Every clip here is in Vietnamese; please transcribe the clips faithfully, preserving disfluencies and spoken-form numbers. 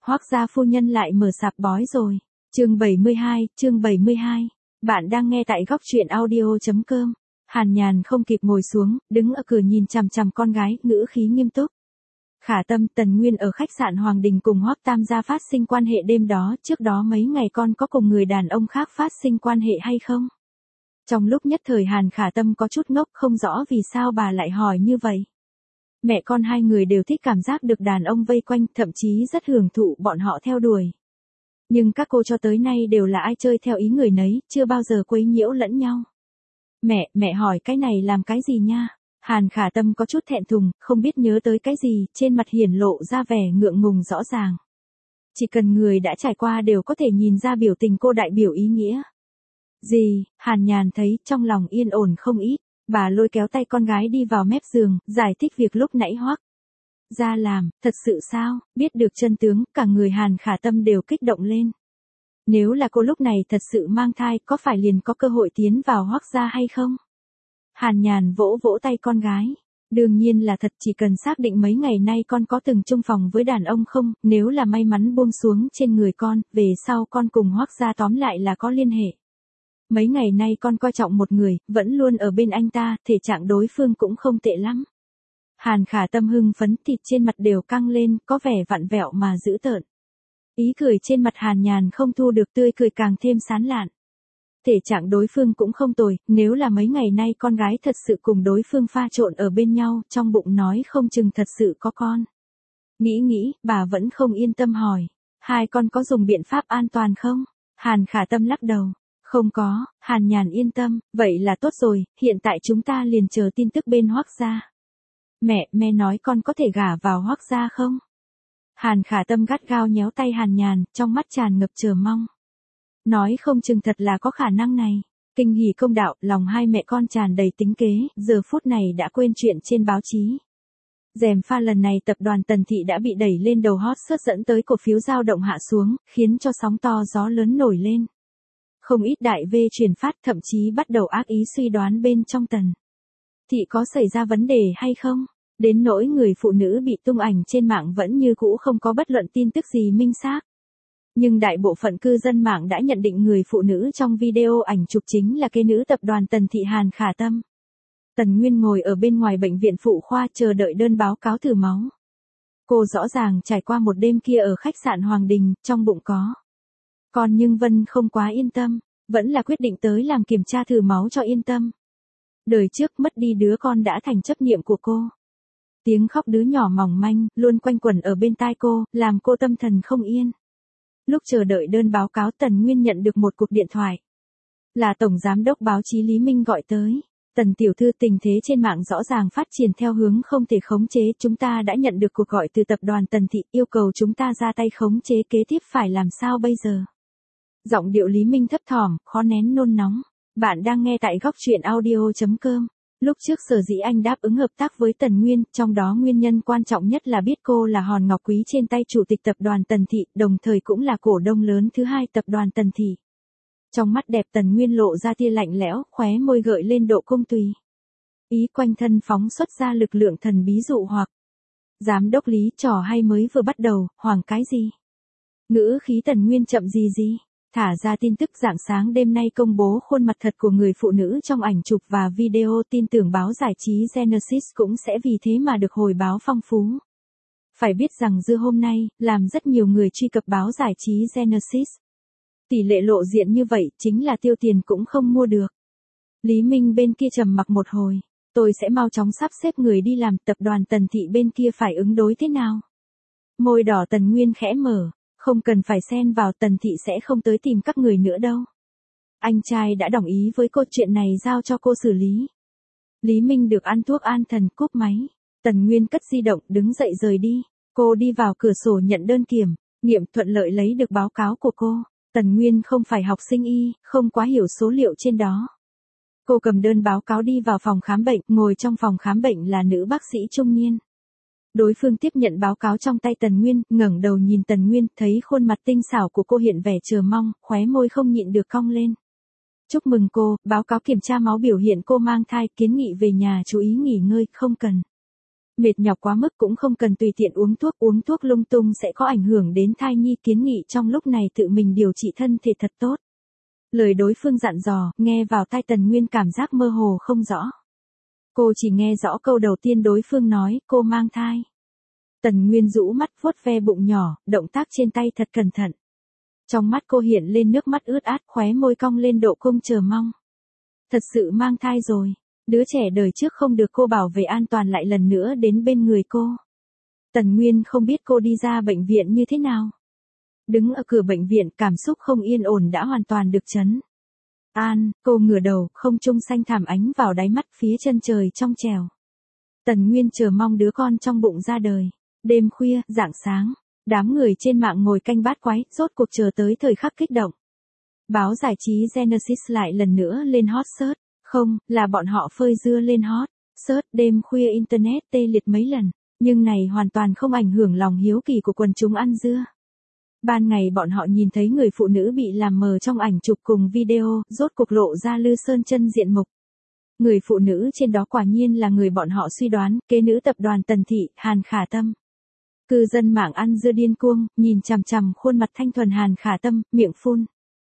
Hoắc gia phu nhân lại mở sạp bói rồi. Chương bảy mươi hai, chương bảy mươi hai. Bạn đang nghe tại góc truyện audio chấm com. Hàn Nhàn không kịp ngồi xuống, đứng ở cửa nhìn chằm chằm con gái, ngữ khí nghiêm túc. Khả Tâm, Tần Nguyên ở khách sạn Hoàng Đình cùng Hoắc Tam gia phát sinh quan hệ đêm đó, trước đó mấy ngày con có cùng người đàn ông khác phát sinh quan hệ hay không? Trong lúc nhất thời Hàn Khả Tâm có chút ngốc, không rõ vì sao bà lại hỏi như vậy. Mẹ con hai người đều thích cảm giác được đàn ông vây quanh, thậm chí rất hưởng thụ bọn họ theo đuổi. Nhưng các cô cho tới nay đều là ai chơi theo ý người nấy, chưa bao giờ quấy nhiễu lẫn nhau. Mẹ, mẹ hỏi cái này làm cái gì nha? Hàn Khả Tâm có chút thẹn thùng, không biết nhớ tới cái gì, trên mặt hiển lộ ra vẻ ngượng ngùng rõ ràng. Chỉ cần người đã trải qua đều có thể nhìn ra biểu tình cô đại biểu ý nghĩa. Gì? Hàn Nhàn thấy trong lòng yên ổn không ít, bà lôi kéo tay con gái đi vào mép giường, giải thích việc lúc nãy Hoắc ra làm, thật sự sao? Biết được chân tướng, cả người Hàn Khả Tâm đều kích động lên. Nếu là cô lúc này thật sự mang thai, có phải liền có cơ hội tiến vào Hoắc gia hay không? Hàn Nhàn vỗ vỗ tay con gái. Đương nhiên là thật, chỉ cần xác định mấy ngày nay con có từng chung phòng với đàn ông không, nếu là may mắn buông xuống trên người con, về sau con cùng Hoắc gia tóm lại là có liên hệ. Mấy ngày nay con coi trọng một người, vẫn luôn ở bên anh ta, thể trạng đối phương cũng không tệ lắm. Hàn Khả Tâm hưng phấn, thịt trên mặt đều căng lên, có vẻ vặn vẹo mà dữ tợn. Ý cười trên mặt Hàn Nhàn không thu được tươi cười càng thêm sán lạn. Thể trạng đối phương cũng không tồi, nếu là mấy ngày nay con gái thật sự cùng đối phương pha trộn ở bên nhau, trong bụng nói không chừng thật sự có con. Nghĩ nghĩ, bà vẫn không yên tâm hỏi, hai con có dùng biện pháp an toàn không? Hàn Khả Tâm lắc đầu. Không có. Hàn Nhàn yên tâm, vậy là tốt rồi, hiện tại chúng ta liền chờ tin tức bên Hoắc gia. Mẹ, mẹ nói con có thể gả vào Hoắc gia không? Hàn Khả Tâm gắt gao nhéo tay Hàn Nhàn, trong mắt tràn ngập chờ mong. Nói không chừng thật là có khả năng này. Kinh hỉ công đạo, lòng hai mẹ con tràn đầy tính kế, giờ phút này đã quên chuyện trên báo chí. Gièm pha lần này tập đoàn Tần Thị đã bị đẩy lên đầu hot search dẫn tới cổ phiếu dao động hạ xuống, khiến cho sóng to gió lớn nổi lên. Không ít đại V truyền phát, thậm chí bắt đầu ác ý suy đoán bên trong Tần Thị có xảy ra vấn đề hay không, đến nỗi người phụ nữ bị tung ảnh trên mạng vẫn như cũ không có bất luận tin tức gì minh xác. Nhưng đại bộ phận cư dân mạng đã nhận định người phụ nữ trong video ảnh chụp chính là kế nữ tập đoàn Tần Thị Hàn Khả Tâm. Tần Nguyên ngồi ở bên ngoài bệnh viện phụ khoa chờ đợi đơn báo cáo thử máu. Cô rõ ràng trải qua một đêm kia ở khách sạn Hoàng Đình, trong bụng có con, nhưng Vân không quá yên tâm, vẫn là quyết định tới làm kiểm tra thử máu cho yên tâm. Đời trước mất đi đứa con đã thành chấp niệm của cô. Tiếng khóc đứa nhỏ mỏng manh, luôn quanh quẩn ở bên tai cô, làm cô tâm thần không yên. Lúc chờ đợi đơn báo cáo Tần Nguyên nhận được một cuộc điện thoại. Là Tổng Giám đốc báo chí Lý Minh gọi tới. Tần tiểu thư, tình thế trên mạng rõ ràng phát triển theo hướng không thể khống chế, chúng ta đã nhận được cuộc gọi từ tập đoàn Tần Thị, yêu cầu chúng ta ra tay khống chế, kế tiếp phải làm sao bây giờ? Giọng điệu Lý Minh thấp thỏm, khó nén nôn nóng. Bạn đang nghe tại góc truyện audio chấm com. Lúc trước sở dĩ anh đáp ứng hợp tác với Tần Nguyên, trong đó nguyên nhân quan trọng nhất là biết cô là hòn ngọc quý trên tay chủ tịch tập đoàn Tần Thị, đồng thời cũng là cổ đông lớn thứ hai tập đoàn Tần Thị. Trong mắt đẹp Tần Nguyên lộ ra tia lạnh lẽo, khóe môi gợi lên độ cung tùy. Ý quanh thân phóng xuất ra lực lượng thần bí dụ hoặc. Giám đốc Lý, trò hay mới vừa bắt đầu, hoảng cái gì? Ngữ khí Tần Nguyên chậm gì gì? Thả ra tin tức rạng sáng đêm nay công bố khuôn mặt thật của người phụ nữ trong ảnh chụp và video, tin tưởng báo giải trí Genesis cũng sẽ vì thế mà được hồi báo phong phú. Phải biết rằng dư hôm nay, làm rất nhiều người truy cập báo giải trí Genesis. Tỷ lệ lộ diện như vậy chính là tiêu tiền cũng không mua được. Lý Minh bên kia trầm mặc một hồi, tôi sẽ mau chóng sắp xếp người đi làm, tập đoàn Tần Thị bên kia phải ứng đối thế nào? Môi đỏ Tần Nguyên khẽ mở. Không cần phải xen vào, Tần Thị sẽ không tới tìm các người nữa đâu. Anh trai đã đồng ý với cô, chuyện này giao cho cô xử lý. Lý Minh được ăn thuốc an thần, cúp máy. Tần Nguyên cất di động, đứng dậy rời đi. Cô đi vào cửa sổ nhận đơn kiểm, nghiệm thuận lợi lấy được báo cáo của cô. Tần Nguyên không phải học sinh y, không quá hiểu số liệu trên đó. Cô cầm đơn báo cáo đi vào phòng khám bệnh, ngồi trong phòng khám bệnh là nữ bác sĩ trung niên. Đối phương tiếp nhận báo cáo trong tay Tần Nguyên, ngẩng đầu nhìn Tần Nguyên, thấy khuôn mặt tinh xảo của cô hiện vẻ chờ mong, khóe môi không nhịn được cong lên. Chúc mừng cô, báo cáo kiểm tra máu biểu hiện cô mang thai, kiến nghị về nhà chú ý nghỉ ngơi, không cần Mệt nhọc quá mức cũng không cần tùy tiện uống thuốc, uống thuốc lung tung sẽ có ảnh hưởng đến thai nhi, kiến nghị trong lúc này tự mình điều trị thân thể thật tốt. Lời đối phương dặn dò, nghe vào tai Tần Nguyên cảm giác mơ hồ không rõ. Cô chỉ nghe rõ câu đầu tiên đối phương nói, cô mang thai. Tần Nguyên rũ mắt vuốt ve bụng nhỏ, động tác trên tay thật cẩn thận. Trong mắt cô hiện lên nước mắt ướt át, khóe môi cong lên độ cung chờ mong. Thật sự mang thai rồi. Đứa trẻ đời trước không được cô bảo vệ an toàn lại lần nữa đến bên người cô. Tần Nguyên không biết cô đi ra bệnh viện như thế nào. Đứng ở cửa bệnh viện, cảm xúc không yên ổn đã hoàn toàn được trấn an, cô ngửa đầu, không trung xanh thảm ánh vào đáy mắt, phía chân trời trong trèo. Tần Nguyên chờ mong đứa con trong bụng ra đời. Đêm khuya, rạng sáng, đám người trên mạng ngồi canh bát quái, rốt cuộc chờ tới thời khắc kích động. Báo giải trí Genesis lại lần nữa lên hot search. Không, là bọn họ phơi dưa lên hot search, đêm khuya internet tê liệt mấy lần, nhưng này hoàn toàn không ảnh hưởng lòng hiếu kỳ của quần chúng ăn dưa. Ban ngày bọn họ nhìn thấy người phụ nữ bị làm mờ trong ảnh chụp cùng video, rốt cuộc lộ ra Lư Sơn chân diện mục. Người phụ nữ trên đó quả nhiên là người bọn họ suy đoán, kế nữ tập đoàn Tần Thị, Hàn Khả Tâm. Cư dân mạng ăn dưa điên cuồng, nhìn chằm chằm khuôn mặt thanh thuần Hàn Khả Tâm, miệng phun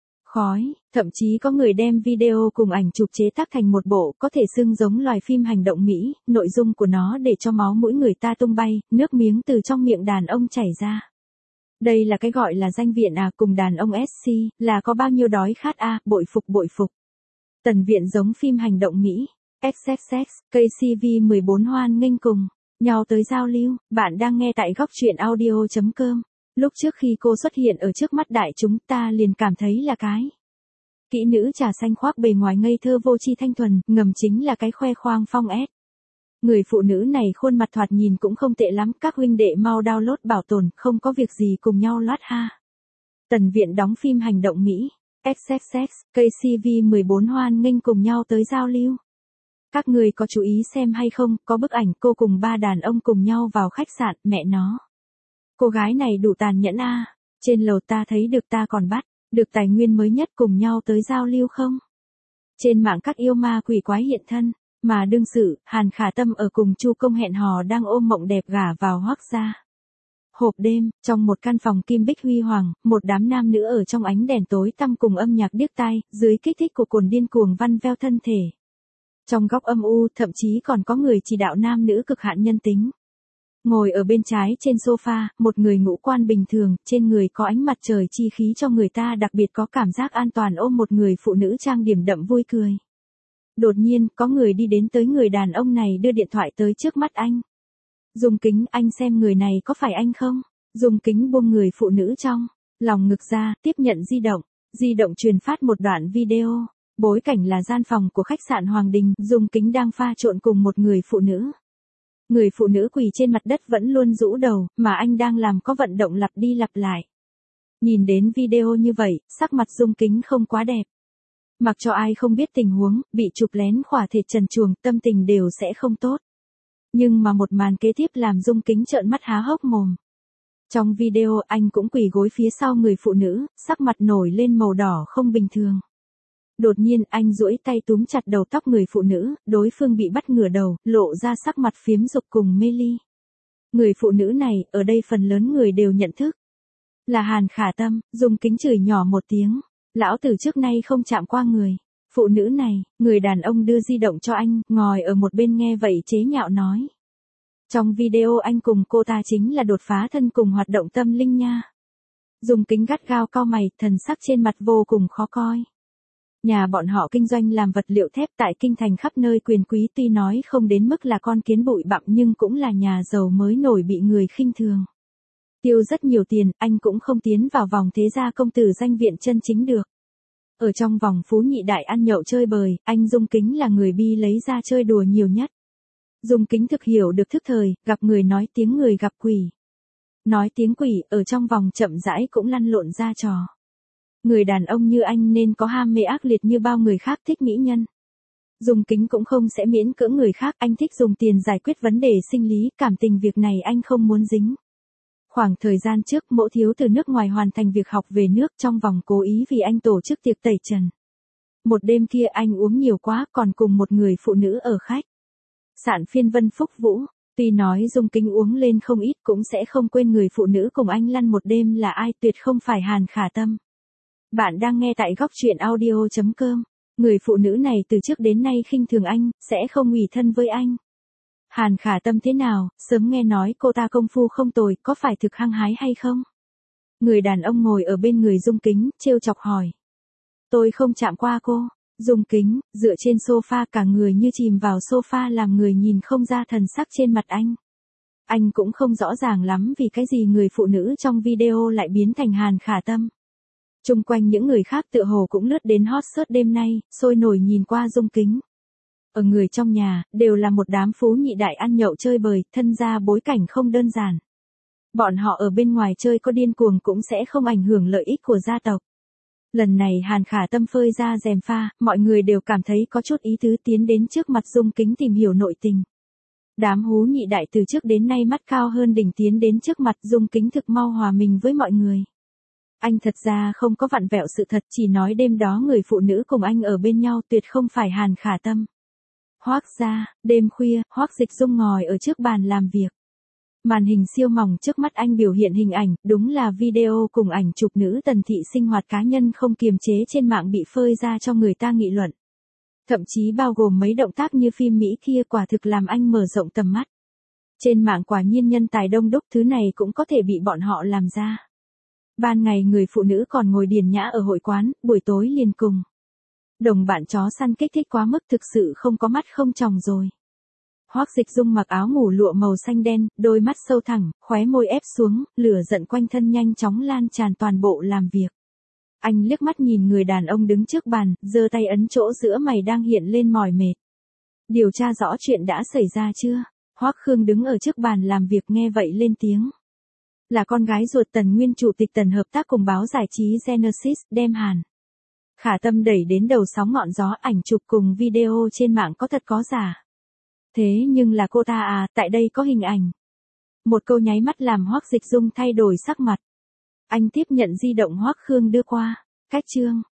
khói, thậm chí có người đem video cùng ảnh chụp chế tác thành một bộ, có thể xưng giống loài phim hành động Mỹ, nội dung của nó để cho máu mũi người ta tung bay, nước miếng từ trong miệng đàn ông chảy ra. Đây là cái gọi là danh viện à, cùng đàn ông ét xê, là có bao nhiêu đói khát à, bội phục bội phục. Tần viện giống phim hành động Mỹ, ích ích ích, ca xê vê mười bốn hoan nghênh cùng nhau tới giao lưu, bạn đang nghe tại góc truyện audio chấm com. Lúc trước khi cô xuất hiện ở trước mắt đại chúng ta liền cảm thấy là cái kỹ nữ trà xanh khoác bề ngoài ngây thơ vô tri thanh thuần, ngầm chính là cái khoe khoang phong ép. Người phụ nữ này khuôn mặt thoạt nhìn cũng không tệ lắm, các huynh đệ mau download bảo tồn, không có việc gì cùng nhau loát ha. Tần viện đóng phim hành động Mỹ, ích ích ích, ca xê vê mười bốn hoan nghênh cùng nhau tới giao lưu. Các người có chú ý xem hay không, có bức ảnh cô cùng ba đàn ông cùng nhau vào khách sạn, mẹ nó. Cô gái này đủ tàn nhẫn a. Trên lầu ta thấy được ta còn bắt được tài nguyên mới nhất cùng nhau tới giao lưu không? Trên mạng các yêu ma quỷ quái hiện thân, mà đương sự, Hàn Khả Tâm ở cùng Chu Công hẹn hò đang ôm mộng đẹp gả vào Hoắc gia. Hộp đêm, trong một căn phòng kim bích huy hoàng, một đám nam nữ ở trong ánh đèn tối tăm cùng âm nhạc điếc tai, dưới kích thích của cồn điên cuồng văn veo thân thể. Trong góc âm u, thậm chí còn có người chỉ đạo nam nữ cực hạn nhân tính. Ngồi ở bên trái trên sofa, một người ngũ quan bình thường, trên người có ánh mặt trời chi khí cho người ta đặc biệt có cảm giác an toàn ôm một người phụ nữ trang điểm đậm vui cười. Đột nhiên, có người đi đến tới người đàn ông này đưa điện thoại tới trước mắt anh. Dùng kính, anh xem người này có phải anh không? Dùng kính buông người phụ nữ trong lòng ngực ra, tiếp nhận di động. Di động truyền phát một đoạn video. Bối cảnh là gian phòng của khách sạn Hoàng Đình, dùng kính đang pha trộn cùng một người phụ nữ. Người phụ nữ quỳ trên mặt đất vẫn luôn rũ đầu, mà anh đang làm có vận động lặp đi lặp lại. Nhìn đến video như vậy, sắc mặt Dung Kính không quá đẹp. Mặc cho ai không biết tình huống, bị chụp lén khỏa thịt trần truồng, tâm tình đều sẽ không tốt. Nhưng mà một màn kế tiếp làm Dung Kính trợn mắt há hốc mồm. Trong video anh cũng quỳ gối phía sau người phụ nữ, sắc mặt nổi lên màu đỏ không bình thường. Đột nhiên anh duỗi tay túm chặt đầu tóc người phụ nữ, đối phương bị bắt ngửa đầu, lộ ra sắc mặt phiếm dục cùng mê ly. Người phụ nữ này, ở đây phần lớn người đều nhận thức. Là Hàn Khả Tâm, Dung Kính chửi nhỏ một tiếng. Lão tử trước nay không chạm qua người. Phụ nữ này, người đàn ông đưa di động cho anh, ngồi ở một bên nghe vậy chế nhạo nói. Trong video anh cùng cô ta chính là đột phá thân cùng hoạt động tâm linh nha. Dung Kính gắt gao cau mày, thần sắc trên mặt vô cùng khó coi. Nhà bọn họ kinh doanh làm vật liệu thép tại kinh thành khắp nơi quyền quý, tuy nói không đến mức là con kiến bụi bặm nhưng cũng là nhà giàu mới nổi bị người khinh thường. Tiêu rất nhiều tiền, anh cũng không tiến vào vòng thế gia công tử danh viện chân chính được. Ở trong vòng phú nhị đại ăn nhậu chơi bời, anh Dung Kính là người bi lấy ra chơi đùa nhiều nhất. Dung Kính thực hiểu được thức thời, gặp người nói tiếng người gặp quỷ. Nói tiếng quỷ, ở trong vòng chậm rãi cũng lăn lộn ra trò. Người đàn ông như anh nên có ham mê ác liệt như bao người khác thích mỹ nhân. Dung Kính cũng không sẽ miễn cưỡng người khác, anh thích dùng tiền giải quyết vấn đề sinh lý, cảm tình việc này anh không muốn dính. Khoảng thời gian trước, mẫu thiếu từ nước ngoài hoàn thành việc học về nước trong vòng cố ý vì anh tổ chức tiệc tẩy trần. Một đêm kia anh uống nhiều quá, còn cùng một người phụ nữ ở khách sạn Phiên Vân Phúc Vũ. Tuy nói Dung Kính uống lên không ít cũng sẽ không quên người phụ nữ cùng anh lăn một đêm là ai, tuyệt không phải Hàn Khả Tâm. Bạn đang nghe tại góc truyện audio.com. Người phụ nữ này từ trước đến nay khinh thường anh, sẽ không ủy thân với anh. Hàn Khả Tâm thế nào, sớm nghe nói cô ta công phu không tồi, có phải thực hăng hái hay không? Người đàn ông ngồi ở bên người Dung Kính, trêu chọc hỏi. Tôi không chạm qua cô. Dung Kính, dựa trên sofa cả người như chìm vào sofa làm người nhìn không ra thần sắc trên mặt anh. Anh cũng không rõ ràng lắm vì cái gì người phụ nữ trong video lại biến thành Hàn Khả Tâm. Chung quanh những người khác tựa hồ cũng lướt đến hot search đêm nay, sôi nổi nhìn qua Dung Kính. Ở người trong nhà, đều là một đám phú nhị đại ăn nhậu chơi bời, thân ra bối cảnh không đơn giản. Bọn họ ở bên ngoài chơi có điên cuồng cũng sẽ không ảnh hưởng lợi ích của gia tộc. Lần này Hàn Khả Tâm phơi ra rèm pha, mọi người đều cảm thấy có chút ý tứ tiến đến trước mặt Dung Kính tìm hiểu nội tình. Đám hú nhị đại từ trước đến nay mắt cao hơn đỉnh tiến đến trước mặt Dung Kính thực mau hòa mình với mọi người. Anh thật ra không có vặn vẹo sự thật, chỉ nói đêm đó người phụ nữ cùng anh ở bên nhau tuyệt không phải Hàn Khả Tâm. Hoác ra, đêm khuya, Hoác Dịch Dung ngồi ở trước bàn làm việc. Màn hình siêu mỏng trước mắt anh biểu hiện hình ảnh, đúng là video cùng ảnh chụp nữ Tần Thị sinh hoạt cá nhân không kiềm chế trên mạng bị phơi ra cho người ta nghị luận. Thậm chí bao gồm mấy động tác như phim Mỹ kia, quả thực làm anh mở rộng tầm mắt. Trên mạng quả nhiên nhân tài đông đúc, thứ này cũng có thể bị bọn họ làm ra. Ban ngày người phụ nữ còn ngồi điền nhã ở hội quán, buổi tối liền cùng đồng bạn chó săn kích thích quá mức, thực sự không có mắt không tròng rồi. Hoác Dịch Dung mặc áo ngủ lụa màu xanh đen, đôi mắt sâu thẳng, khóe môi ép xuống, lửa giận quanh thân nhanh chóng lan tràn toàn bộ làm việc. Anh liếc mắt nhìn người đàn ông đứng trước bàn, giơ tay ấn chỗ giữa mày đang hiện lên mỏi mệt. Điều tra rõ chuyện đã xảy ra chưa? Hoác Khương đứng ở trước bàn làm việc nghe vậy lên tiếng. Là con gái ruột Tần nguyên chủ tịch Tần hợp tác cùng báo giải trí Genesis, đem Hàn Khả Tâm đẩy đến đầu sóng ngọn gió, ảnh chụp cùng video trên mạng có thật có giả. Thế nhưng là cô ta à, tại đây có hình ảnh. Một câu nháy mắt làm Hoác Dịch Dung thay đổi sắc mặt. Anh tiếp nhận di động Hoác Khương đưa qua. Cách chương,